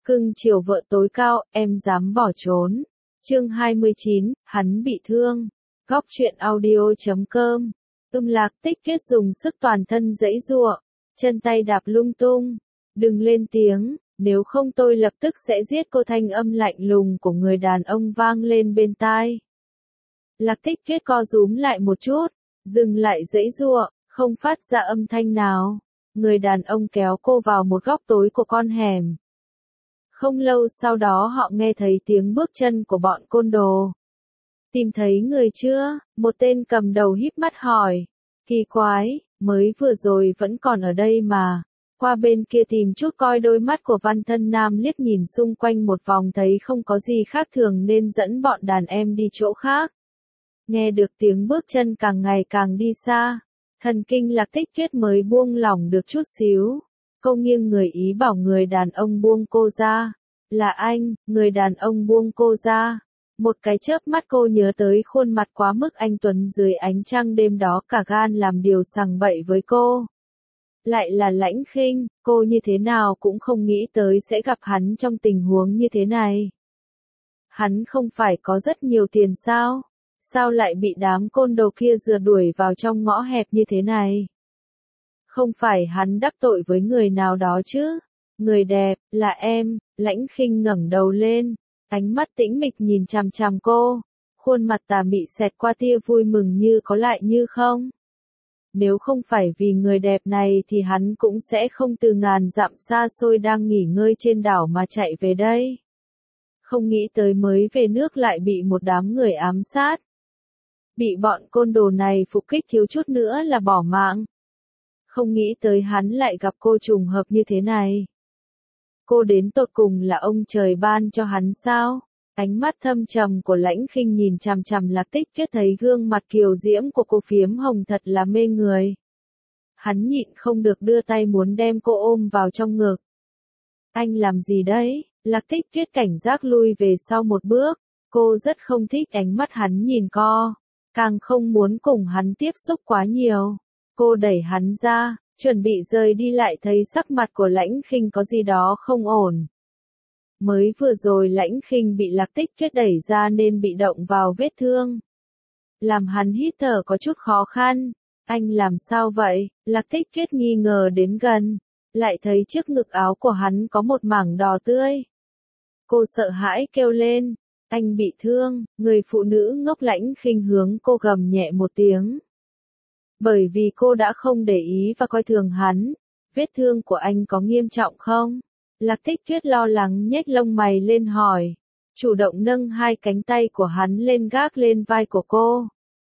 Cưng chiều vợ tối cao, em dám bỏ trốn. Chương 29, hắn bị thương. Góc truyện audio.com. Lạc Tích Tuyết dùng sức toàn thân giãy giụa, chân tay đạp lung tung. Đừng lên tiếng, nếu không tôi lập tức sẽ giết cô. Thanh âm lạnh lùng của người đàn ông vang lên bên tai. Lạc Tích Tuyết co rúm lại một chút, dừng lại giãy giụa, không phát ra âm thanh nào. Người đàn ông kéo cô vào một góc tối của con hẻm. Không lâu sau đó họ nghe thấy tiếng bước chân của bọn côn đồ. Tìm thấy người chưa? Một tên cầm đầu híp mắt hỏi. Kỳ quái, mới vừa rồi vẫn còn ở đây mà. Qua bên kia tìm chút coi. Đôi mắt của Văn Thân Nam liếc nhìn xung quanh một vòng thấy không có gì khác thường nên dẫn bọn đàn em đi chỗ khác. Nghe được tiếng bước chân càng ngày càng đi xa. Thần kinh Lạc Tích Tuyết mới buông lỏng được chút xíu. Cô nghiêng người ý bảo người đàn ông buông cô ra. Là anh, người đàn ông buông cô ra. Một cái chớp mắt cô nhớ tới khuôn mặt quá mức anh tuấn dưới ánh trăng đêm đó, cả gan làm điều sằng bậy với cô. Lại là Lãnh Khinh, cô như thế nào cũng không nghĩ tới sẽ gặp hắn trong tình huống như thế này. Hắn không phải có rất nhiều tiền sao? Sao lại bị đám côn đồ kia rượt đuổi vào trong ngõ hẹp như thế này? Không phải hắn đắc tội với người nào đó chứ? Người đẹp, là em. Lãnh Khinh ngẩng đầu lên, ánh mắt tĩnh mịch nhìn chằm chằm cô, khuôn mặt tà mị xẹt qua tia vui mừng như có lại như không. Nếu không phải vì người đẹp này thì hắn cũng sẽ không từ ngàn dặm xa xôi đang nghỉ ngơi trên đảo mà chạy về đây. Không nghĩ tới mới về nước lại bị một đám người ám sát. Bị bọn côn đồ này phục kích thiếu chút nữa là bỏ mạng. Không nghĩ tới hắn lại gặp cô trùng hợp như thế này. Cô đến tột cùng là ông trời ban cho hắn sao? Ánh mắt thâm trầm của Lãnh Khinh nhìn chằm chằm Lạc Tích Tuyết, thấy gương mặt kiều diễm của cô phiếm hồng thật là mê người. Hắn nhịn không được đưa tay muốn đem cô ôm vào trong ngực. Anh làm gì đấy? Lạc Tích Tuyết cảnh giác lui về sau một bước. Cô rất không thích ánh mắt hắn nhìn co, càng không muốn cùng hắn tiếp xúc quá nhiều. Cô đẩy hắn ra, chuẩn bị rời đi lại thấy sắc mặt của Lãnh Khinh có gì đó không ổn. Mới vừa rồi Lãnh Khinh bị Lạc Tích Tuyết đẩy ra nên bị động vào vết thương, làm hắn hít thở có chút khó khăn. Anh làm sao vậy? Lạc Tích Tuyết nghi ngờ đến gần, lại thấy trước ngực áo của hắn có một mảng đỏ tươi. Cô sợ hãi kêu lên, anh bị thương. Người phụ nữ ngốc Lãnh Khinh hướng cô gầm nhẹ một tiếng. Bởi vì cô đã không để ý và coi thường hắn. Vết thương của anh có nghiêm trọng không? Lạc Tích Tuyết lo lắng nhếch lông mày lên hỏi. Chủ động nâng hai cánh tay của hắn lên gác lên vai của cô.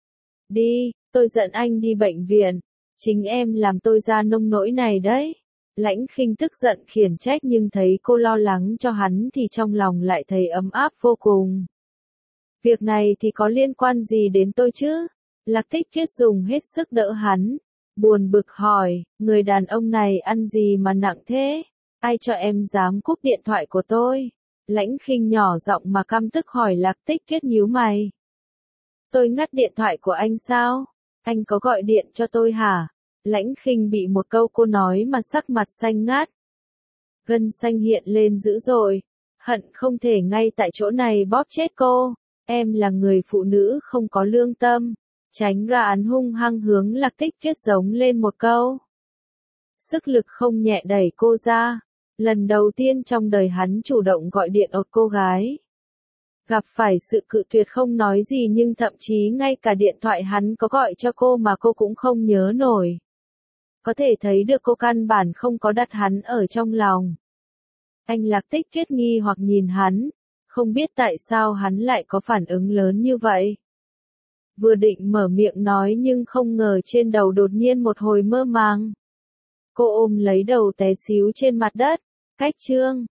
Đi, tôi dẫn anh đi bệnh viện. Chính em làm tôi ra nông nỗi này đấy. Lãnh Khinh tức giận khiển trách nhưng thấy cô lo lắng cho hắn thì trong lòng lại thấy ấm áp vô cùng. Việc này thì có liên quan gì đến tôi chứ? Lạc Tích Tuyết dùng hết sức đỡ hắn, buồn bực hỏi, người đàn ông này ăn gì mà nặng thế? Ai cho em dám cúp điện thoại của tôi? Lãnh Khinh nhỏ giọng mà căm tức hỏi. Lạc Tích Tuyết nhíu mày. Tôi ngắt điện thoại của anh sao? Anh có gọi điện cho tôi hả? Lãnh Khinh bị một câu cô nói mà sắc mặt xanh ngát. Gân xanh hiện lên dữ dội, hận không thể ngay tại chỗ này bóp chết cô. Em là người phụ nữ không có lương tâm. Tránh ra án hung hăng hướng Lạc Tích Tuyết giống lên một câu. Sức lực không nhẹ đẩy cô ra. Lần đầu tiên trong đời hắn chủ động gọi điện ột cô gái. Gặp phải sự cự tuyệt không nói gì nhưng thậm chí ngay cả điện thoại hắn có gọi cho cô mà cô cũng không nhớ nổi. Có thể thấy được cô căn bản không có đặt hắn ở trong lòng. Anh Lạc Tích Tuyết nghi hoặc nhìn hắn, không biết tại sao hắn lại có phản ứng lớn như vậy. Vừa định mở miệng nói nhưng không ngờ trên đầu đột nhiên một hồi mơ màng. Cô ôm lấy đầu té xíu trên mặt đất. Cách chương